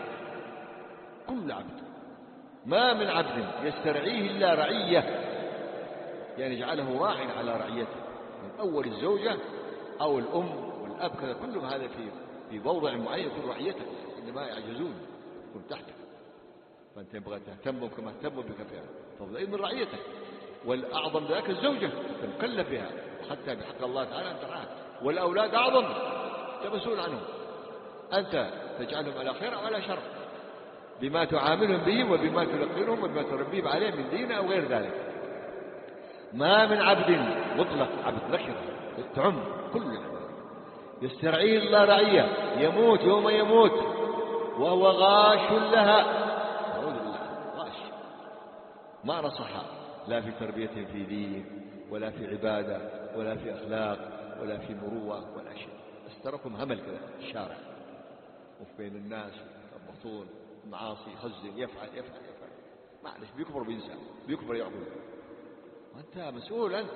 كل عبد، ما من عبد يسترعيه إلا رعية، يعني جعله راع على رعيته، من أول الزوجة أو الأم والأب، كذا كلهم هذا في في موضع معين يكون رعيتك، إنما يعجزون يكون تحتك، فأنت ينبغي تهتم كما تهتم بك فيها، فضل من رعيتك. والأعظم ذاك الزوجة أنت مكلف بها، حتى بحق الله تعالى أن ترعاها. والأولاد أعظم، أنت مسؤول عنهم، أنت تجعلهم على خير أو على شر، بما تعاملهم به وبما تلقنهم وبما تربيهم عليه من دين أو غير ذلك. ما من عبد مطلق، عبد ذكر تعم كل العباد، يسترعيه الله رعية، يموت يوم يموت وهو غاش لها، أعوذ بالله، غاش، ما نصح لا في تربية في دين ولا في عبادة ولا في أخلاق ولا في مروة ولا شيء، استركم همل كذا في الشارع وفي بين الناس، مبطون معاصي، يخزن، يفعل يفعل يفعل، معلش بيكبر بينسى، بيكبر يعبد، وأنت مسؤول، أنت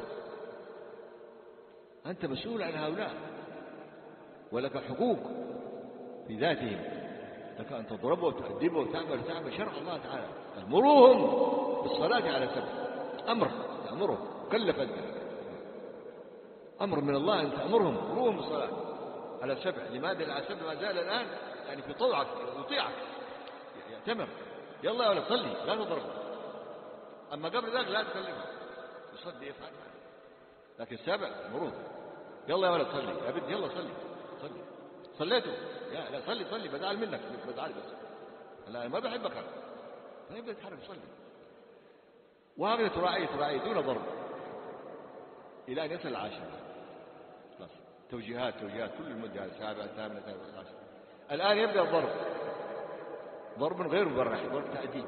أنت مسؤول عن هؤلاء، ولك حقوق في ذاتهم، لك أن تضربه وتأدبه وتعمل وتعمل شرع الله تعالى. مروهم بالصلاة على سبع، أمر تأمرهم، كلف أنت، أمر من الله أن تأمرهم، مروهم بالصلاة على سبع. لماذا على سبع؟ ما زال الآن يعني في طوعك، يطيعك، يأتمر، يلا ولا تصلي، لا تضربه. أما قبل ذلك لا تكلمه، يصلي يفعل، لكن سبع مروه، يلا ولا تصلي يا بنت، يلا صلي صلي، صليتوا يا لا صلي صلي، بزعل منك، بزعل بس لا ما بحبك هذا، فيبدأ يتحرك صلي. وهكذا تراعي تراعي دون ضرب إلى أن يصل العاشرة، خلاص توجيهات توجيهات كل المدة، السابعة الثامنة التاسعة العاشرة. الآن يبدأ الضرب، ضرب غير مبرح، ضرب تأديب.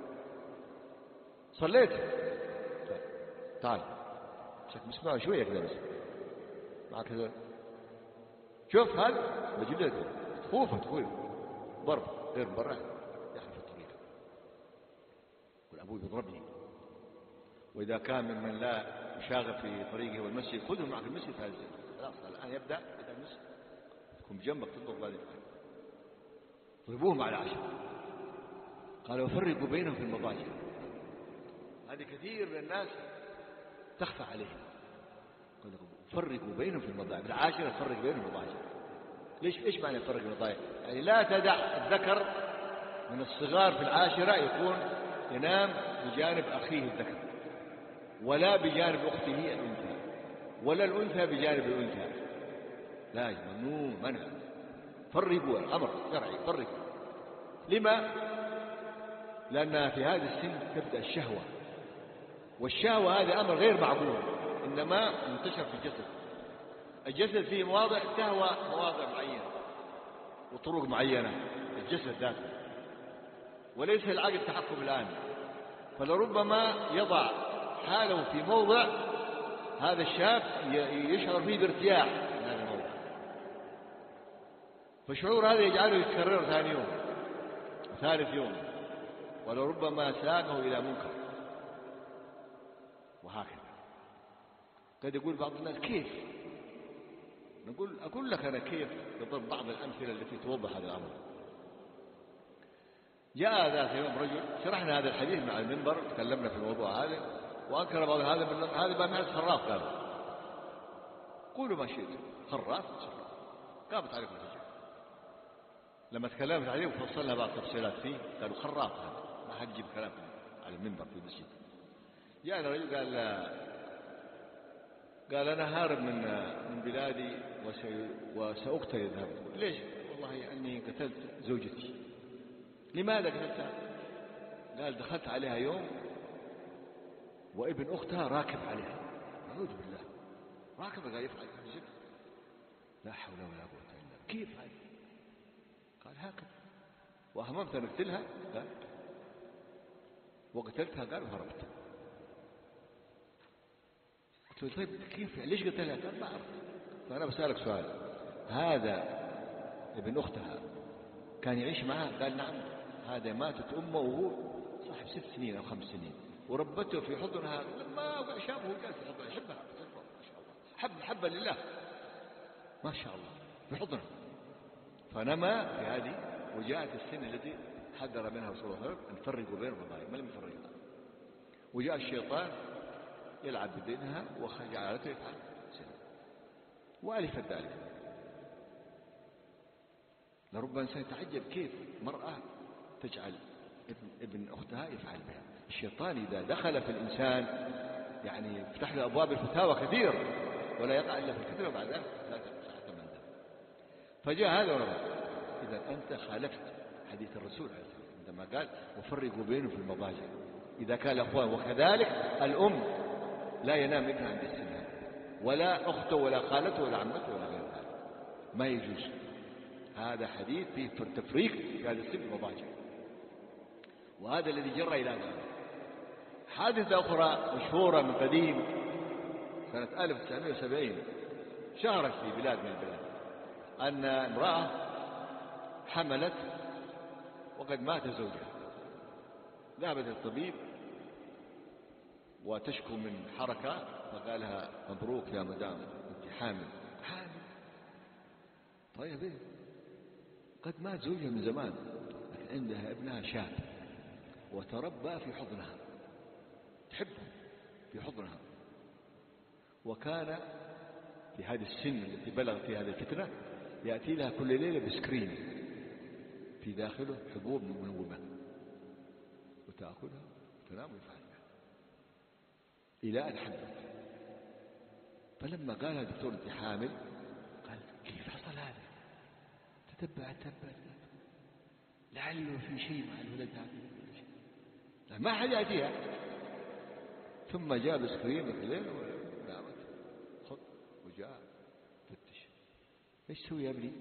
صليت تعال شك مسمع شوية كذا بس معك كذا، شوف هذا بجلده خوفه تقول ضرب غير مبرح، يحلف في الطريق، يقول أبوي بيضربني. وإذا كان ممن لا يشاغب في طريقه والمسجد خذه معك المسجد في هذا الزمن، خلاص الآن يبدأ بدأ المسجد، تكون بجنبك تضرب هذه الحال، ضربوهم على عشر. قال وفرقوا بينهم في المضاجع. هذه كثير من الناس تخفى عليهم، قال فرقوا بينهم في المضاجع، بالعاشرة تفرق بينهم في المضاجع. ليش ايش معنى فرق المضاجع؟ يعني لا تدع الذكر من الصغار في العاشرة يكون ينام بجانب أخيه الذكر، ولا بجانب أخته الأنثى، ولا الأنثى بجانب الأنثى، لا ممنوع منع. فرقوا، الأمر شرعي، فرقوا. لما؟ لأن في هذا السن تبدأ الشهوة، والشهوة هذا أمر غير معقول، إنما منتشر في الجسد. الجسد فيه مواضع تهوى مواضع معينة وطرق معينة، الجسد ذاته، وليس العقل تحكم الآن. فلربما يضع حاله في موضع هذا الشاب يشعر فيه بارتياح من هذا الموضع، فالشعور هذا يجعله يتكرر ثاني يوم ثالث يوم، ولربما ساقه إلى منكر، وهكذا. قد يقول بعض الناس كيف نقول أقول لك أنا كيف بضرب بعض الأمثلة التي توضح هذا الأمر. جاء ذات يوم رجل، شرحنا هذا الحديث مع المنبر، تكلمنا في الموضوع هذا، وأنكر بعض هذا من هذا بقى معز خراف. قالوا قولوا ما شئتم، خراف خراف. قامت عليكم الحجة لما تكلمت عليه وفصلنا بعض التفصيلات فيه، قالوا خراف هذا، ما حد يجيب كلام على المنبر في المسجد. جاءنا رجل قال قال أنا هارب من من بلادي وسأقتل إذا ذهبت. ليش؟ والله أني قتلت زوجتي. لماذا قتلتها؟ قال دخلت عليها يوم وابن أختها راكب عليها. أعوذ بالله، راكب قال يفعل زنا. لا حول ولا قوة إلا بالله. كيف هذا؟ قال هكذا. وأهممت أن أقتلها؟ قال وقتلتها. قال وهربت. قلت طيب كيف؟ ليش قتلها؟ قال ما أعرف. فأنا بسألك سؤال، هذا ابن أختها كان يعيش معها؟ قال نعم. هذا ماتت أمه وهو صاحب ست سنين أو خمس سنين، وربته في حضنها. لما شافه قال في حضنها يحبها ما شاء الله، حب حبا لله ما شاء الله في حضنها. فنما في هذه، وجاءت السن التي حذر منها رسول الله صلى الله عليه وسلم أن تفرقوا بين الرضايا، ما لم يفرقها. وجاء الشيطان يلعب بدينها وجعلته يفعل سنة وألفت ذلك. لربما إنسان يتعجب كيف مرأة تجعل ابن, ابن أختها يفعل بها. الشيطان إذا دخل في الإنسان يعني يفتح له أبواب الفتاوى كثير، ولا يقع إلا في الكثير، وبعد ذلك لا تحت من ذلك. فجاء هذا ورمى. إذا أنت خالفت حديث الرسول عليه الصلاة والسلام عندما قال وفرقوا بينه في المضاجع إذا كان الأخوان. وكذلك الأم لا ينام ابنها عند السن، ولا أخته ولا خالته ولا عمته ولا غير ذلك، ما يجوز. هذا حديث فيه تفريق في هذا السن المضاجع، وهذا الذي جرى إلى ذلك. حادثة أخرى مشهورة من قديم سنة ألف وتسعمائة وسبعين شهرت في بلاد من البلاد أن امرأة حملت وقد مات زوجها. ذهبت الطبيب وتشكو من حركة، فقال لها مبروك يا مدام أنت حامل. حامل؟ طيب إيه؟ قد مات زوجها من زمان، لكن عندها ابنها شاب وتربى في حضنها، تحبه في حضنها. وكان في هذه السن التي بلغ في هذه الفترة يأتي لها كل ليلة بسكرين في داخله حبوب منومة، وتأكلها وتنام ويفعل بها إلى أن حملت. فلما قالها الدكتور أنت حامل، قال كيف حصل هذا؟ تتبع تتبع لعله في شيء مع الولد هذا، ما حد يأتيها. ثم جاء بسكرين في الليل ونامت. خذ وجاء فتش، ايش تسوي يا ابني؟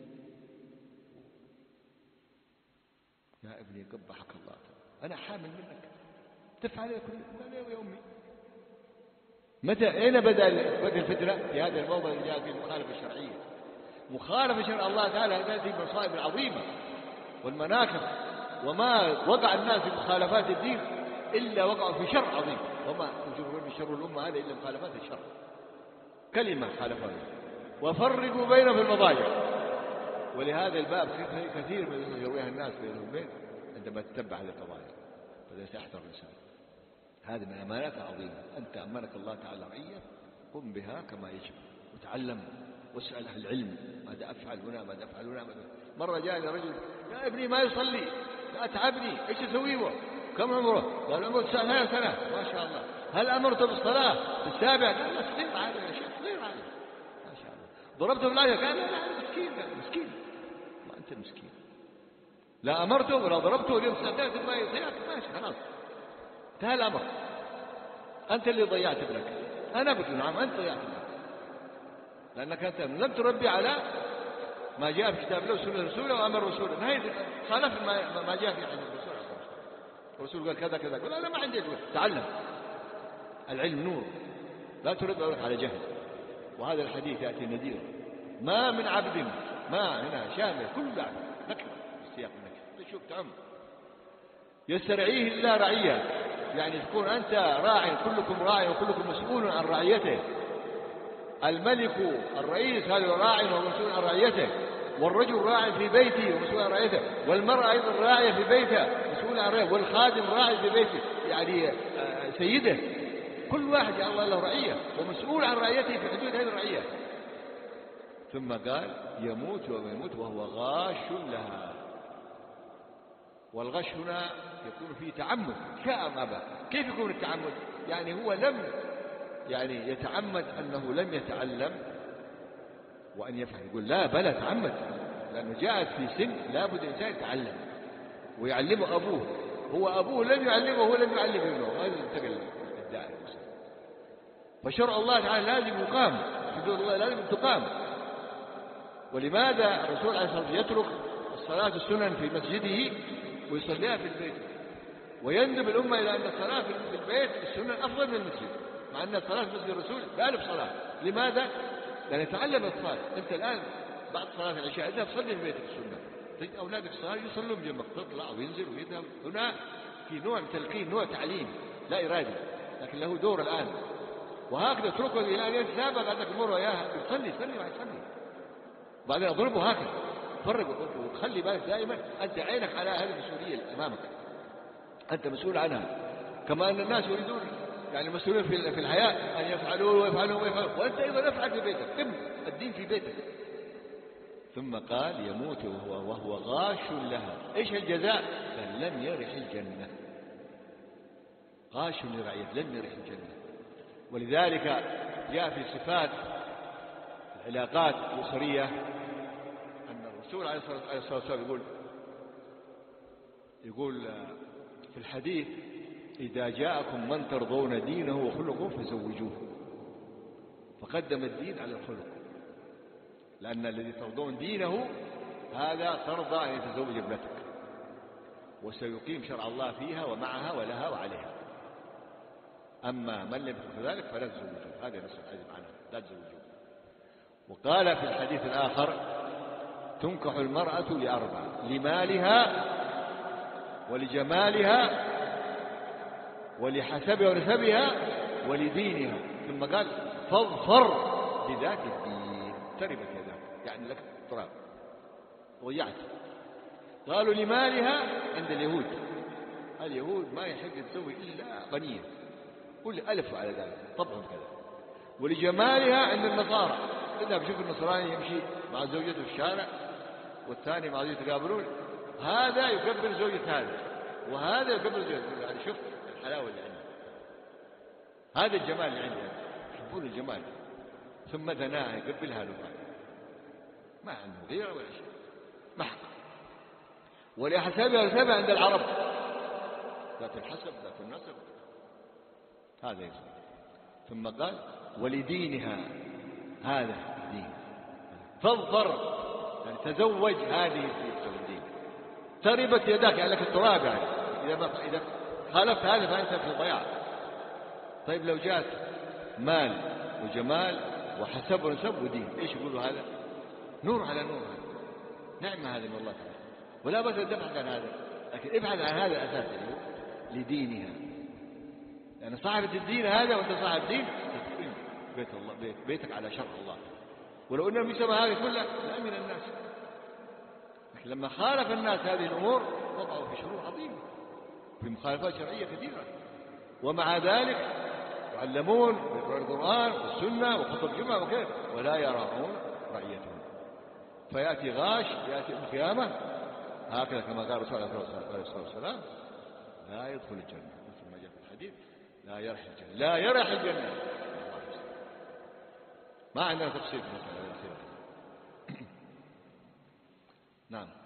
يا ابني قبحك الله، أنا حامل منك، تفعل كل يا أمي. متى أين بدأ بدأ الفتنة؟ في هذا الموضع اللي جاء فيه المخالفة الشرعية. مخالفة شرع الله تعالى هذه المصائب العظيمة والمناكب، وما وقع الناس في مخالفات الدين إلا وقعوا في شر عظيم. وما تجرون من شر الأمة هذا إلا مخالفات الشر. كلمة خالفها وفرقوا بينه في المضاجع. ولهذا الباب كثير من يرويها الناس في البيت عندما تتبع هذه القضايا، فلا يحذر الإنسان. هذه من الأمانات العظيمة. أنت أمانك الله تعالى رعية، قم بها كما يجب وتعلم واسأل أهل العلم ماذا أفعل هنا ماذا أفعل هنا. مرة جاء رجل يا ابني ما يصلي أتعبني، إيش أسوي له؟ كم عمره؟ قال عمره تسعة سنة. ما شاء الله. هل أمرته بالصلاة السابع؟ قال لا صغير عادي يا شيخ، صغير عادي ما شاء الله. ضربته بالعافية؟ قال لا لا مسكين. قال مسكين؟ ما أنت مسكين. لا أمرته ولا ضربته اليوم ساعتين ما يضيعك، ماشي خلاص انتهى الأمر. أنت اللي ضيعت ابنك. أنا بقول نعم أنت ضيعت ابنك، لأنك أنت لم تربي على ما جاء في كتاب الله وسنة رسوله وأمر رسوله. نهاية خالف ما, ما جاء في حديث الرسول. الرسول قال كذا كذا، قال أنا ما عندي. تعلم، العلم نور، لا ترد أولك على جهل. وهذا الحديث يأتي نذير. ما من عبد، ما هنا شامل كل عبد، نكر السياق النكر تشوف تعم يسترعيه إلا رعية، يعني تكون أنت راع، كلكم راع وكلكم مسؤول عن رعيته. الملك الرئيس هذا راعي وهو مسؤول عن رعيته، والرجل راعي في بيته ومسؤول عن رعيته، والمرأة أيضا راعية في بيتها مسؤول عن رعيته، والخادم راعي في بيته يعني سيده. كل واحد جعل الله له رعية ومسؤول عن رعيته في حدود هذه الرعية. ثم قال يموت ويموت وهو غاش لها. والغش هنا يكون فيه تعمد شاء أم أبى. كيف يكون التعمد؟ يعني هو لم يعني يتعمد أنه لم يتعلم وأن يفعل، يقول لا بل تعمد، لأنه جاءت في سن لابد الإنسان يتعلم ويعلمه أبوه، هو أبوه لم يعلمه وهو لم يعلم ابنه، هذا انتقل الداعي. فشرع الله تعالى لازم يقام، حدود الله لازم تقام. ولماذا الرسول عليه الصلاة والسلام يترك الصلاة السنن في مسجده ويصليها في البيت، ويندب الأمة إلى أن الصلاة في البيت السنن أفضل من المسجد، مع أن الصلاة في مسجد الرسول بألف صلاة. لماذا؟ لأن يتعلم الأطفال. أنت الآن بعد صلاة العشاء إذا تصلي في بيتك السنة، تجد أولادك الصغار يصلون جنبك، تطلع وينزل ويذهب. هنا في نوع تلقين، نوع تعليم لا إرادي، لكن له دور الآن. وهكذا اتركه إلى أن يتسابق عندك المرة ياها يصلي صلي ما يصلي، بعدين أضربه هكذا فرق. وتخلي بالك دائما أنت عينك على هذه المسؤولية أمامك، أنت مسؤول عنها، كما أن الناس يريدون يعني مسؤولين في الحياة أن يفعلوا ويفعلوا ويفعلوا، وأنت أيضا افعل في بيتك، تم الدين في بيتك. ثم قال يموت وهو, وهو غاش لها. إيش الجزاء؟ قال لم يرح الجنة. غاش لرعيته لم يرح الجنة. ولذلك جاء في صفات العلاقات الأسرية أن الرسول عليه الصلاة والسلام يقول يقول في الحديث إذا جاءكم من ترضون دينه وخلقه فزوجوه. فقدم الدين على الخلق، لأن الذي ترضون دينه هذا ترضى أن يتزوج ابنتك وسيقيم شرع الله فيها ومعها ولها وعليها. أما من لم يكن ذلك فلا تزوجوه، هذا نص الحديث عنه لا تزوجوه. وقال في الحديث الآخر تنكح المرأة لأربع: لمالها ولجمالها ولحسبها ونسبها ولدينها. ثم قال فاظفر بذات الدين تربت يداك، يعني لك تراب ضيعت. قالوا لمالها عند اليهود، اليهود ما يحب تسوي إلا غنية، كل ألف على ذلك طبعا كذا. ولجمالها عند النصارى، إذا بشوف النصراني يمشي مع زوجته في الشارع والثاني مع زوجته يتقابلون، هذا يكبر زوجة هذا وهذا يكبر زوجته، يعني شوف الحلاوة اللي عنده، هذا الجمال اللي عنده، يحبون الجمال. ثم دناها يقبلها لفا، ما عنده غيره ولا شيء، محق. ولحسبها ونسبها عند العرب، ذات الحسب ذات النسب، هذا يسمى. ثم قال ولدينها، هذا الدين. فاظفر يعني تزوج هذه الدين، تربت يداك يعني لك التراب، يعني إذا ما إذا خالفت هذا فأنت في ضياع. طيب لو جاءت مال وجمال وحسب ونسب ودين، ايش يقولوا هذا؟ نور على نور، هذا نعمة هذه من الله تعالى، ولا بد أن تبحث عن هذا، لكن ابحث عن هذا الأساس لدينها. يعني صاحبة الدين هذا وأنت صاحب دين تقيم بيت الله بيت بيتك على شرع الله. ولو أن المجتمع هذا كله لأمن الناس، لكن لما خالف الناس هذه الأمور وقعوا في شرور عظيمة، في مخالفات شرعية كثيرة. ومع ذلك يعلمون بقراءة القرآن والسنة وخطب الجمعة وكذا، ولا يراعون رعيتهم. فيأتي غاش يأتي القيامة هكذا كما قال الرسول عليه الصلاة والسلام لا يدخل الجنة، مثل ما جاء في الحديث لا يرح الجنة، لا يرح الجنة. ما عندنا تفسير في المسألة. نعم.